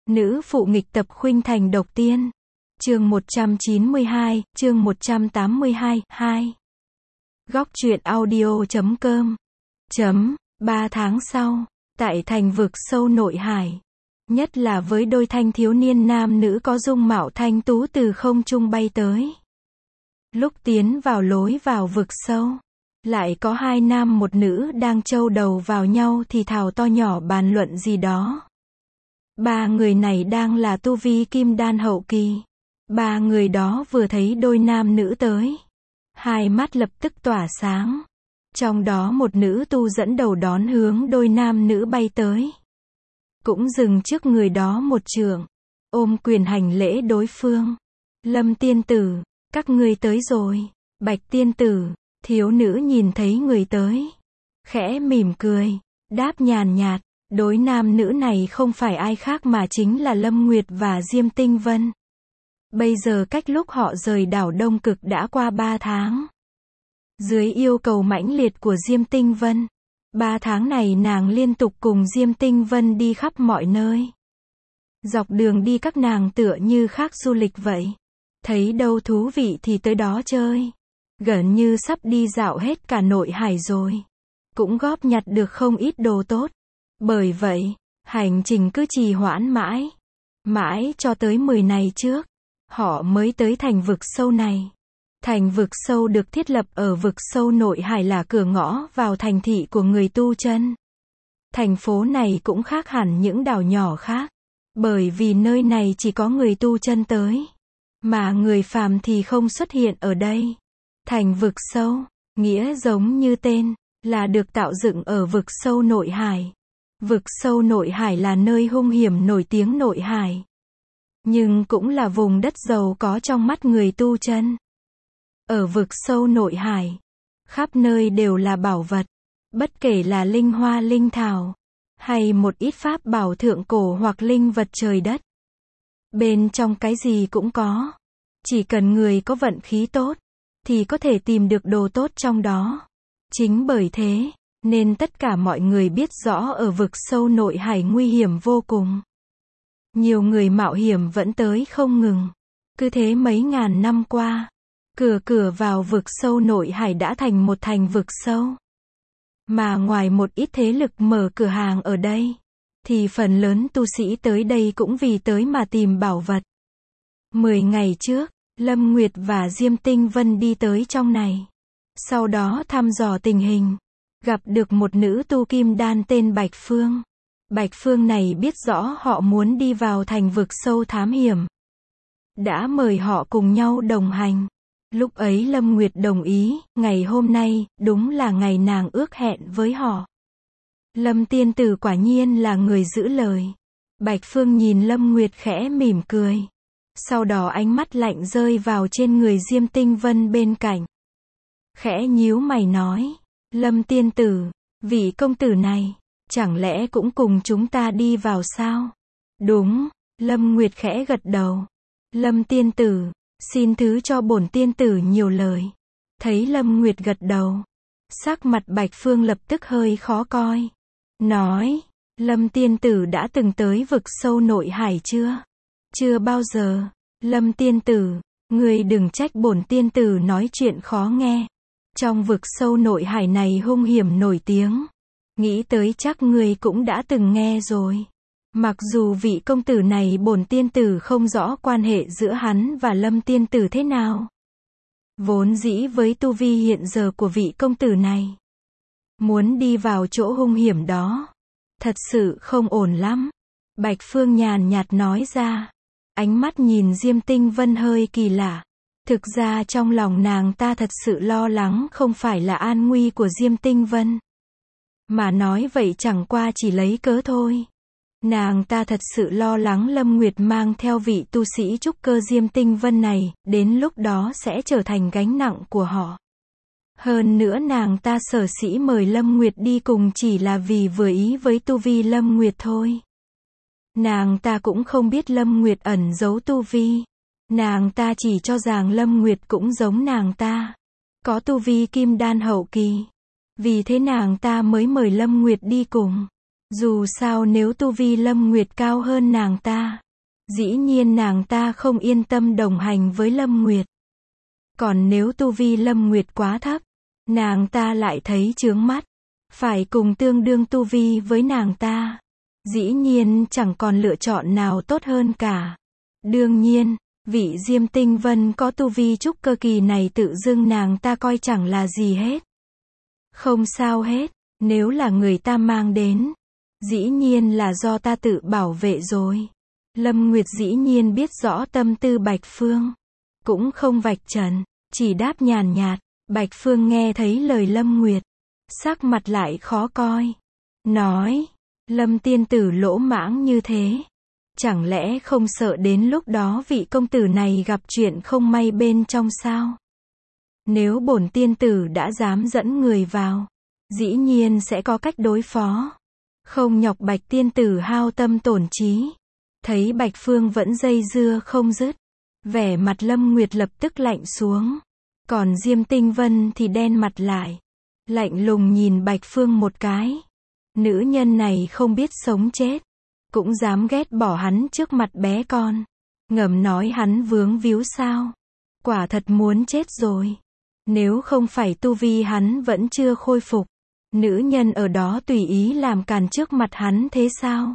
Nữ phụ nghịch tập khuynh thành độc tiên. Chương 192, chương 182, 2. Góc truyện audio.com. 3 tháng sau, tại thành vực sâu nội hải, nhất là với đôi thanh thiếu niên nam nữ có dung mạo thanh tú từ không trung bay tới. Lúc tiến vào lối vào vực sâu, lại có hai nam một nữ đang châu đầu vào nhau thì thào to nhỏ bàn luận gì đó. Ba người này đang là tu vi kim đan hậu kỳ. Ba người đó vừa thấy đôi nam nữ tới, hai mắt lập tức tỏa sáng. Trong đó một nữ tu dẫn đầu đón hướng đôi nam nữ bay tới. Cũng dừng trước người đó một trượng, ôm quyền hành lễ đối phương. Lâm tiên tử, các ngươi tới rồi. Bạch tiên tử, thiếu nữ nhìn thấy người tới, khẽ mỉm cười, đáp nhàn nhạt. Đối nam nữ này không phải ai khác mà chính là Lâm Nguyệt và Diêm Tinh Vân. Bây giờ cách lúc họ rời đảo Đông Cực đã qua 3 tháng. Dưới yêu cầu mãnh liệt của Diêm Tinh Vân, 3 tháng này nàng liên tục cùng Diêm Tinh Vân đi khắp mọi nơi. Dọc đường đi các nàng tựa như khác du lịch vậy. Thấy đâu thú vị thì tới đó chơi. Gần như sắp đi dạo hết cả nội hải rồi. Cũng góp nhặt được không ít đồ tốt. Bởi vậy, hành trình cứ trì hoãn mãi. Mãi cho tới 10 ngày trước, họ mới tới thành vực sâu này. Thành vực sâu được thiết lập ở vực sâu nội hải là cửa ngõ vào thành thị của người tu chân. Thành phố này cũng khác hẳn những đảo nhỏ khác. Bởi vì nơi này chỉ có người tu chân tới. Mà người phàm thì không xuất hiện ở đây. Thành vực sâu, nghĩa giống như tên, là được tạo dựng ở vực sâu nội hải. Vực sâu nội hải là nơi hung hiểm nổi tiếng nội hải. Nhưng cũng là vùng đất giàu có trong mắt người tu chân. Ở vực sâu nội hải, khắp nơi đều là bảo vật. Bất kể là linh hoa linh thảo, hay một ít pháp bảo thượng cổ hoặc linh vật trời đất. Bên trong cái gì cũng có. Chỉ cần người có vận khí tốt, thì có thể tìm được đồ tốt trong đó. Chính bởi thế, nên tất cả mọi người biết rõ ở vực sâu nội hải nguy hiểm vô cùng. Nhiều người mạo hiểm vẫn tới không ngừng. Cứ thế mấy ngàn năm qua, cửa vào vực sâu nội hải đã thành một thành vực sâu. Mà ngoài một ít thế lực mở cửa hàng ở đây, thì phần lớn tu sĩ tới đây cũng vì tới mà tìm bảo vật. 10 ngày trước, Lâm Nguyệt và Diêm Tinh Vân đi tới trong này. Sau đó thăm dò tình hình. Gặp được một nữ tu kim đan tên Bạch Phương. Bạch Phương này biết rõ họ muốn đi vào thành vực sâu thám hiểm. Đã mời họ cùng nhau đồng hành. Lúc ấy Lâm Nguyệt đồng ý, ngày hôm nay, đúng là ngày nàng ước hẹn với họ. Lâm tiên tử quả nhiên là người giữ lời. Bạch Phương nhìn Lâm Nguyệt khẽ mỉm cười. Sau đó ánh mắt lạnh rơi vào trên người Diêm Tinh Vân bên cạnh. Khẽ nhíu mày nói. Lâm tiên tử, vị công tử này, chẳng lẽ cũng cùng chúng ta đi vào sao? Đúng, Lâm Nguyệt khẽ gật đầu. Lâm tiên tử, xin thứ cho bổn tiên tử nhiều lời. Thấy Lâm Nguyệt gật đầu, sắc mặt Bạch Phương lập tức hơi khó coi. Nói, Lâm tiên tử đã từng tới vực sâu nội hải chưa? Chưa bao giờ. Lâm tiên tử, người đừng trách bổn tiên tử nói chuyện khó nghe. Trong vực sâu nội hải này hung hiểm nổi tiếng. Nghĩ tới chắc người cũng đã từng nghe rồi. Mặc dù vị công tử này bổn tiên tử không rõ quan hệ giữa hắn và Lâm tiên tử thế nào. Vốn dĩ với tu vi hiện giờ của vị công tử này, muốn đi vào chỗ hung hiểm đó, thật sự không ổn lắm. Bạch Phương nhàn nhạt nói ra. Ánh mắt nhìn Diêm Tinh Vân hơi kỳ lạ. Thực ra trong lòng nàng ta thật sự lo lắng không phải là an nguy của Diêm Tinh Vân. Mà nói vậy chẳng qua chỉ lấy cớ thôi. Nàng ta thật sự lo lắng Lâm Nguyệt mang theo vị tu sĩ trúc cơ Diêm Tinh Vân này, đến lúc đó sẽ trở thành gánh nặng của họ. Hơn nữa nàng ta sở dĩ mời Lâm Nguyệt đi cùng chỉ là vì vừa ý với tu vi Lâm Nguyệt thôi. Nàng ta cũng không biết Lâm Nguyệt ẩn giấu tu vi. Nàng ta chỉ cho rằng Lâm Nguyệt cũng giống nàng ta, có tu vi kim đan hậu kỳ. Vì thế nàng ta mới mời Lâm Nguyệt đi cùng. Dù sao nếu tu vi Lâm Nguyệt cao hơn nàng ta, dĩ nhiên nàng ta không yên tâm đồng hành với Lâm Nguyệt. Còn nếu tu vi Lâm Nguyệt quá thấp, nàng ta lại thấy chướng mắt, phải cùng tương đương tu vi với nàng ta. Dĩ nhiên chẳng còn lựa chọn nào tốt hơn cả. Đương nhiên, vị Diêm Tinh Vân có tu vi trúc cơ kỳ này tự dưng nàng ta coi chẳng là gì hết. Không sao hết, nếu là người ta mang đến, dĩ nhiên là do ta tự bảo vệ rồi. Lâm Nguyệt dĩ nhiên biết rõ tâm tư Bạch Phương, cũng không vạch trần, chỉ đáp nhàn nhạt. Bạch Phương nghe thấy lời Lâm Nguyệt, sắc mặt lại khó coi, nói, Lâm tiên tử lỗ mãng như thế, chẳng lẽ không sợ đến lúc đó vị công tử này gặp chuyện không may bên trong sao? Nếu bổn tiên tử đã dám dẫn người vào, dĩ nhiên sẽ có cách đối phó, không nhọc Bạch tiên tử hao tâm tổn trí. Thấy Bạch Phương vẫn dây dưa không dứt, vẻ mặt Lâm Nguyệt lập tức lạnh xuống, còn Diêm Tinh Vân thì đen mặt lại, lạnh lùng nhìn Bạch Phương một cái. Nữ nhân này không biết sống chết, cũng dám ghét bỏ hắn trước mặt bé con, ngầm nói hắn vướng víu sao? Quả thật muốn chết rồi. Nếu không phải tu vi hắn vẫn chưa khôi phục, nữ nhân ở đó tùy ý làm càn trước mặt hắn thế sao?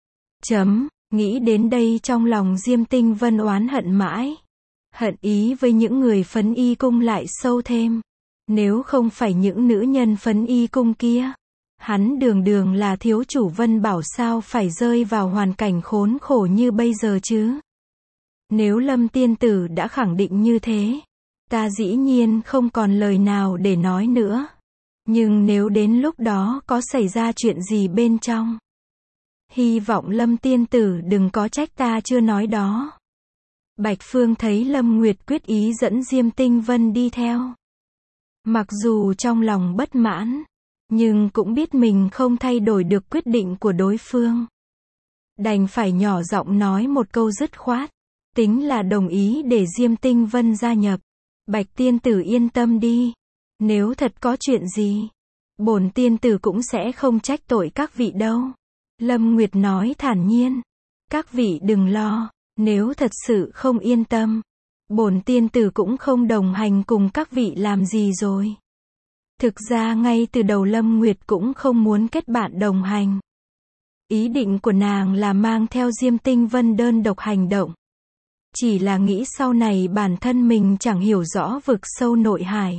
Nghĩ đến đây trong lòng Diêm Tinh Vân oán hận mãi. Hận ý với những người Phấn Y Cung lại sâu thêm. Nếu không phải những nữ nhân Phấn Y Cung kia, hắn đường đường là thiếu chủ Vân Bảo sao phải rơi vào hoàn cảnh khốn khổ như bây giờ chứ? Nếu Lâm tiên tử đã khẳng định như thế, ta dĩ nhiên không còn lời nào để nói nữa. Nhưng nếu đến lúc đó có xảy ra chuyện gì bên trong, hy vọng Lâm tiên tử đừng có trách ta chưa nói đó. Bạch Phương thấy Lâm Nguyệt quyết ý dẫn Diêm Tinh Vân đi theo. Mặc dù trong lòng bất mãn, nhưng cũng biết mình không thay đổi được quyết định của đối phương. Đành phải nhỏ giọng nói một câu dứt khoát, tính là đồng ý để Diêm Tinh Vân gia nhập. Bạch tiên tử yên tâm đi, nếu thật có chuyện gì, bổn tiên tử cũng sẽ không trách tội các vị đâu. Lâm Nguyệt nói thản nhiên, các vị đừng lo, nếu thật sự không yên tâm, bổn tiên tử cũng không đồng hành cùng các vị làm gì rồi. Thực ra ngay từ đầu Lâm Nguyệt cũng không muốn kết bạn đồng hành. Ý định của nàng là mang theo Diêm Tinh Vân đơn độc hành động. Chỉ là nghĩ sau này bản thân mình chẳng hiểu rõ vực sâu nội hải.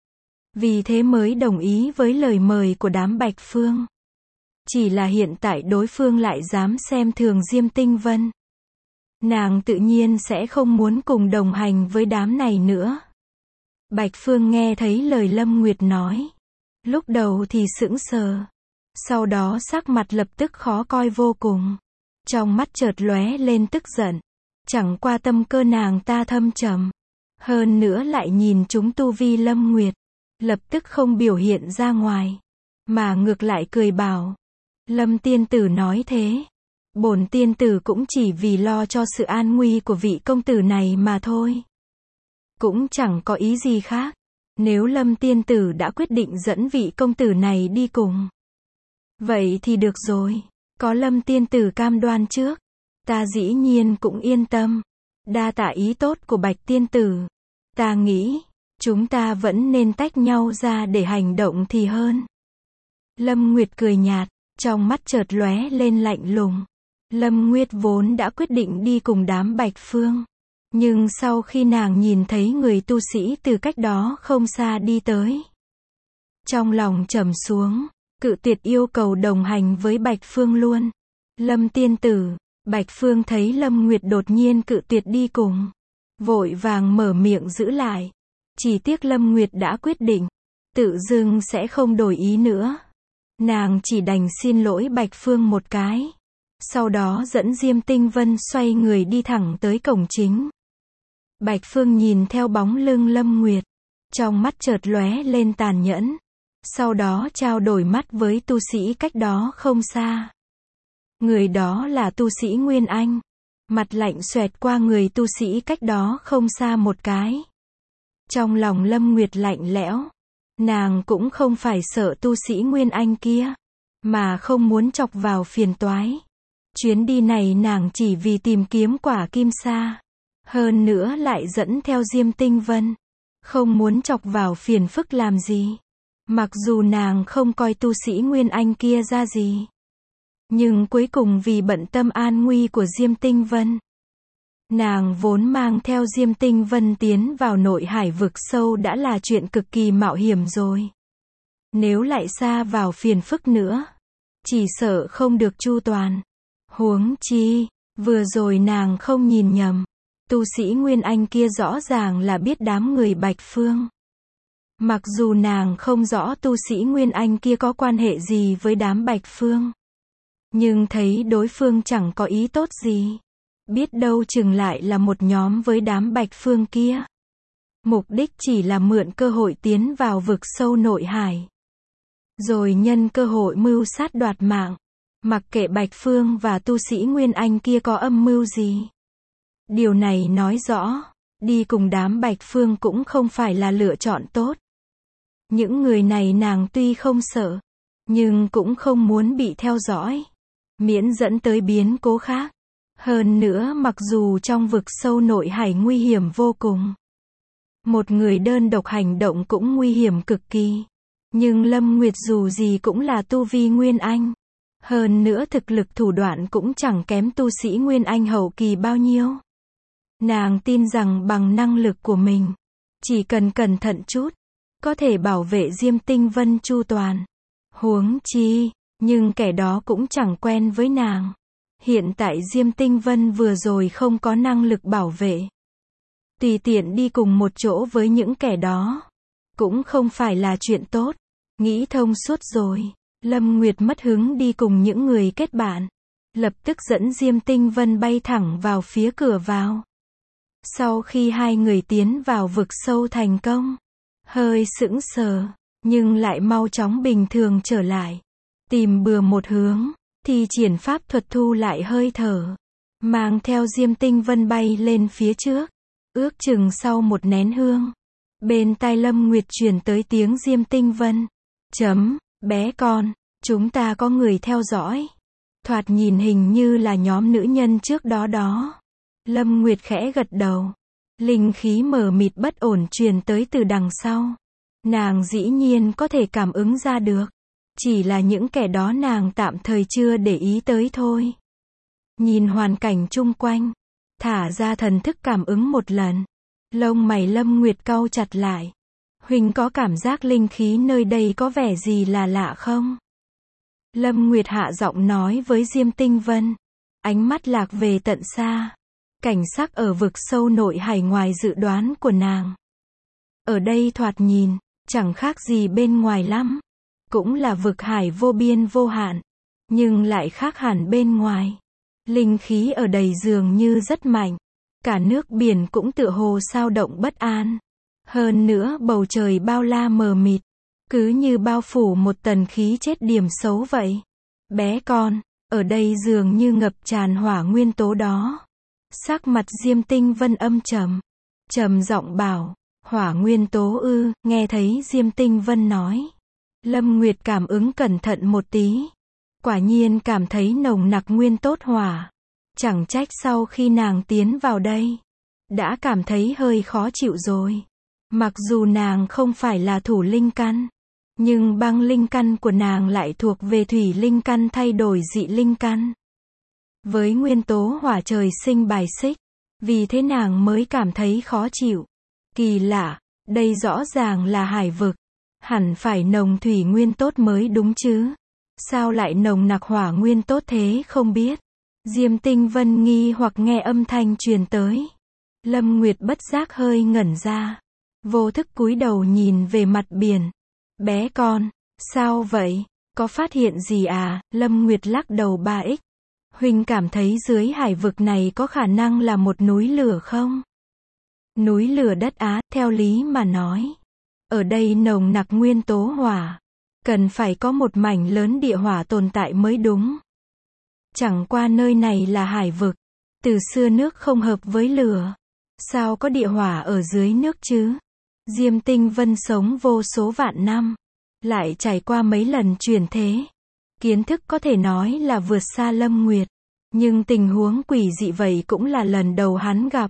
Vì thế mới đồng ý với lời mời của đám Bạch Phương. Chỉ là hiện tại đối phương lại dám xem thường Diêm Tinh Vân. Nàng tự nhiên sẽ không muốn cùng đồng hành với đám này nữa. Bạch Phương nghe thấy lời Lâm Nguyệt nói. Lúc đầu thì sững sờ. Sau đó sắc mặt lập tức khó coi vô cùng. Trong mắt chợt lóe lên tức giận. Chẳng qua tâm cơ nàng ta thâm trầm. Hơn nữa lại nhìn chúng tu vi Lâm Nguyệt. Lập tức không biểu hiện ra ngoài. Mà ngược lại cười bảo. Lâm tiên tử nói thế. Bổn tiên tử cũng chỉ vì lo cho sự an nguy của vị công tử này mà thôi. Cũng chẳng có ý gì khác. Nếu Lâm tiên tử đã quyết định dẫn vị công tử này đi cùng, vậy thì được rồi. Có Lâm tiên tử cam đoan trước, ta dĩ nhiên cũng yên tâm. Đa tạ ý tốt của Bạch tiên tử. Ta nghĩ, chúng ta vẫn nên tách nhau ra để hành động thì hơn. Lâm Nguyệt cười nhạt, trong mắt chợt lóe lên lạnh lùng. Lâm Nguyệt vốn đã quyết định đi cùng đám Bạch Phương. Nhưng sau khi nàng nhìn thấy người tu sĩ từ cách đó không xa đi tới, trong lòng trầm xuống, cự tuyệt yêu cầu đồng hành với Bạch Phương luôn. Lâm tiên tử, Bạch Phương thấy Lâm Nguyệt đột nhiên cự tuyệt đi cùng, vội vàng mở miệng giữ lại. Chỉ tiếc Lâm Nguyệt đã quyết định, tự dưng sẽ không đổi ý nữa. Nàng chỉ đành xin lỗi Bạch Phương một cái. Sau đó dẫn Diêm Tinh Vân xoay người đi thẳng tới cổng chính. Bạch Phương nhìn theo bóng lưng Lâm Nguyệt, trong mắt chợt lóe lên tàn nhẫn. Sau đó trao đổi mắt với tu sĩ cách đó không xa. Người đó là tu sĩ Nguyên Anh. Mặt lạnh xoẹt qua người tu sĩ cách đó không xa một cái. Trong lòng Lâm Nguyệt lạnh lẽo. Nàng cũng không phải sợ tu sĩ Nguyên Anh kia. mà không muốn chọc vào phiền toái. Chuyến đi này nàng chỉ vì tìm kiếm quả kim sa. Hơn nữa lại dẫn theo Diêm Tinh Vân. Không muốn chọc vào phiền phức làm gì. Mặc dù nàng không coi tu sĩ Nguyên Anh kia ra gì. Nhưng cuối cùng vì bận tâm an nguy của Diêm Tinh Vân. Nàng vốn mang theo Diêm Tinh Vân tiến vào nội hải vực sâu đã là chuyện cực kỳ mạo hiểm rồi. Nếu lại xa vào phiền phức nữa, chỉ sợ không được chu toàn. Huống chi, vừa rồi nàng không nhìn nhầm. Tu sĩ Nguyên Anh kia rõ ràng là biết đám người Bạch Phương. Mặc dù nàng không rõ tu sĩ Nguyên Anh kia có quan hệ gì với đám Bạch Phương. Nhưng thấy đối phương chẳng có ý tốt gì. Biết đâu chừng lại là một nhóm với đám Bạch Phương kia. Mục đích chỉ là mượn cơ hội tiến vào vực sâu nội hải. Rồi nhân cơ hội mưu sát đoạt mạng. Mặc kệ Bạch Phương và tu sĩ Nguyên Anh kia có âm mưu gì. Điều này nói rõ, đi cùng đám Bạch Phương cũng không phải là lựa chọn tốt. Những người này nàng tuy không sợ, nhưng cũng không muốn bị theo dõi. Miễn dẫn tới biến cố khác. Hơn nữa mặc dù trong vực sâu nội hải nguy hiểm vô cùng. Một người đơn độc hành động cũng nguy hiểm cực kỳ. Nhưng Lâm Nguyệt dù gì cũng là tu vi Nguyên Anh. Hơn nữa thực lực thủ đoạn cũng chẳng kém tu sĩ Nguyên Anh hậu kỳ bao nhiêu. Nàng tin rằng bằng năng lực của mình, chỉ cần cẩn thận chút, có thể bảo vệ Diêm Tinh Vân chu toàn. Huống chi, nhưng kẻ đó cũng chẳng quen với nàng. Hiện tại Diêm Tinh Vân vừa rồi không có năng lực bảo vệ. Tùy tiện đi cùng một chỗ với những kẻ đó, cũng không phải là chuyện tốt. Nghĩ thông suốt rồi, Lâm Nguyệt mất hứng đi cùng những người kết bạn. Lập tức dẫn Diêm Tinh Vân bay thẳng vào phía cửa vào. Sau khi hai người tiến vào vực sâu thành công, hơi sững sờ, nhưng lại mau chóng bình thường trở lại. Tìm bừa một hướng, thì triển pháp thuật thu lại hơi thở. Mang theo Diêm Tinh Vân bay lên phía trước. Ước chừng sau một nén hương. Bên tai Lâm Nguyệt truyền tới tiếng Diêm Tinh Vân. Bé con, chúng ta có người theo dõi. Thoạt nhìn hình như là nhóm nữ nhân trước đó đó. Lâm Nguyệt khẽ gật đầu. Linh khí mờ mịt bất ổn truyền tới từ đằng sau. Nàng dĩ nhiên có thể cảm ứng ra được. Chỉ là những kẻ đó nàng tạm thời chưa để ý tới thôi. Nhìn hoàn cảnh chung quanh. Thả ra thần thức cảm ứng một lần. Lông mày Lâm Nguyệt cau chặt lại. Huynh có cảm giác linh khí nơi đây có vẻ gì là lạ không? Lâm Nguyệt hạ giọng nói với Diêm Tinh Vân. Ánh mắt lạc về tận xa. Cảnh sắc ở vực sâu nội hải ngoài dự đoán của nàng. Ở đây thoạt nhìn, chẳng khác gì bên ngoài lắm. Cũng là vực hải vô biên vô hạn. Nhưng lại khác hẳn bên ngoài. Linh khí ở đây dường như rất mạnh. Cả nước biển cũng tựa hồ xao động bất an. Hơn nữa bầu trời bao la mờ mịt. Cứ như bao phủ một tầng khí chết điểm xấu vậy. Bé con, ở đây dường như ngập tràn hỏa nguyên tố đó. Sắc mặt Diêm Tinh Vân âm trầm. Trầm giọng bảo, hỏa nguyên tố ư, nghe thấy Diêm Tinh Vân nói. Lâm Nguyệt cảm ứng cẩn thận một tí. Quả nhiên cảm thấy nồng nặc nguyên tốt hỏa. Chẳng trách sau khi nàng tiến vào đây, đã cảm thấy hơi khó chịu rồi. Mặc dù nàng không phải là thủ linh căn, nhưng băng linh căn của nàng lại thuộc về thủy linh căn thay đổi dị linh căn. Với nguyên tố hỏa trời sinh bài xích, vì thế nàng mới cảm thấy khó chịu. Kỳ lạ, đây rõ ràng là hải vực, hẳn phải nồng thủy nguyên tốt mới đúng chứ. Sao lại nồng nặc hỏa nguyên tốt thế không biết. Diêm Tinh Vân nghi hoặc nghe âm thanh truyền tới. Lâm Nguyệt bất giác hơi ngẩn ra. Vô thức cúi đầu nhìn về mặt biển. Bé con, sao vậy? Có phát hiện gì à? Lâm Nguyệt lắc đầu 3x. Huynh cảm thấy dưới hải vực này có khả năng là một núi lửa không? Núi lửa đất Á, theo lý mà nói. Ở đây nồng nặc nguyên tố hỏa. Cần phải có một mảnh lớn địa hỏa tồn tại mới đúng. Chẳng qua nơi này là hải vực. Từ xưa nước không hợp với lửa. Sao có địa hỏa ở dưới nước chứ? Diêm Tinh Vân sống vô số vạn năm. Lại trải qua mấy lần chuyển thế. Kiến thức có thể nói là vượt xa Lâm Nguyệt. Nhưng tình huống quỷ dị vậy cũng là lần đầu hắn gặp.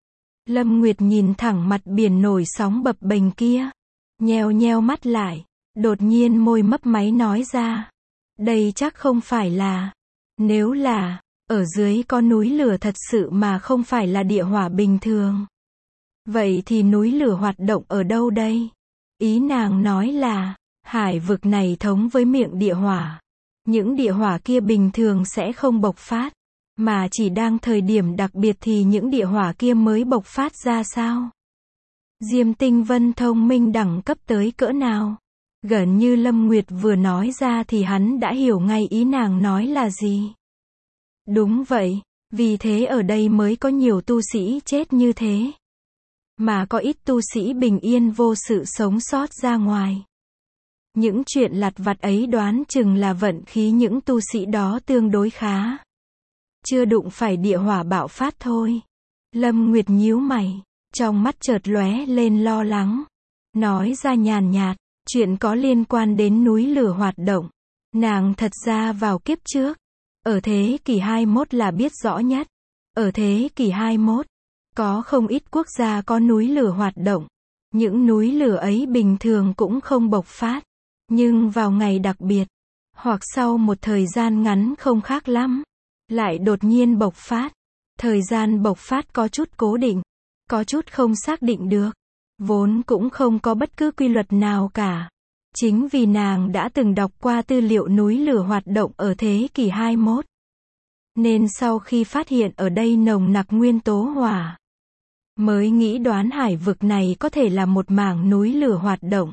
Lâm Nguyệt nhìn thẳng mặt biển nổi sóng bập bềnh kia. Nheo nheo mắt lại. Đột nhiên môi mấp máy nói ra. Đây chắc không phải là. Nếu là, ở dưới có núi lửa thật sự mà không phải là địa hỏa bình thường. Vậy thì núi lửa hoạt động ở đâu đây? Ý nàng nói là, hải vực này thống với miệng địa hỏa. Những địa hỏa kia bình thường sẽ không bộc phát. Mà chỉ đang thời điểm đặc biệt thì những địa hỏa kia mới bộc phát ra sao? Diêm Tinh Vân thông minh đẳng cấp tới cỡ nào? Gần như Lâm Nguyệt vừa nói ra thì hắn đã hiểu ngay ý nàng nói là gì. Đúng vậy, vì thế ở đây mới có nhiều tu sĩ chết như thế. Mà có ít tu sĩ bình yên vô sự sống sót ra ngoài. Những chuyện lặt vặt ấy đoán chừng là vận khí những tu sĩ đó tương đối khá. Chưa đụng phải địa hỏa bạo phát thôi. Lâm Nguyệt nhíu mày, trong mắt chợt lóe lên lo lắng. Nói ra nhàn nhạt, chuyện có liên quan đến núi lửa hoạt động. Nàng thật ra vào kiếp trước, ở thế kỷ 21 là biết rõ nhất. Ở thế kỷ 21, có không ít quốc gia có núi lửa hoạt động. Những núi lửa ấy bình thường cũng không bộc phát. Nhưng vào ngày đặc biệt, hoặc sau một thời gian ngắn không khác lắm, lại đột nhiên bộc phát. Thời gian bộc phát có chút cố định, có chút không xác định được. Vốn cũng không có bất cứ quy luật nào cả. Chính vì nàng đã từng đọc qua tư liệu núi lửa hoạt động ở thế kỷ 21. Nên sau khi phát hiện ở đây nồng nặc nguyên tố hỏa, mới nghĩ đoán hải vực này có thể là một mảng núi lửa hoạt động.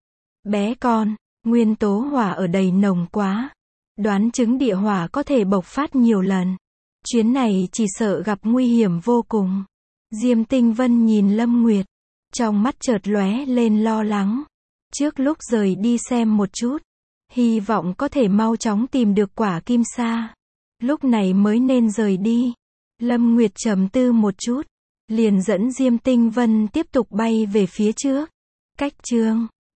Bé con, nguyên tố hỏa ở đây nồng quá. Đoán chứng địa hỏa có thể bộc phát nhiều lần. Chuyến này chỉ sợ gặp nguy hiểm vô cùng. Diêm Tinh Vân nhìn Lâm Nguyệt, trong mắt chợt lóe lên lo lắng. Trước lúc rời đi xem một chút, hy vọng có thể mau chóng tìm được quả kim sa. Lúc này mới nên rời đi. Lâm Nguyệt trầm tư một chút, liền dẫn Diêm Tinh Vân tiếp tục bay về phía trước. Cách chương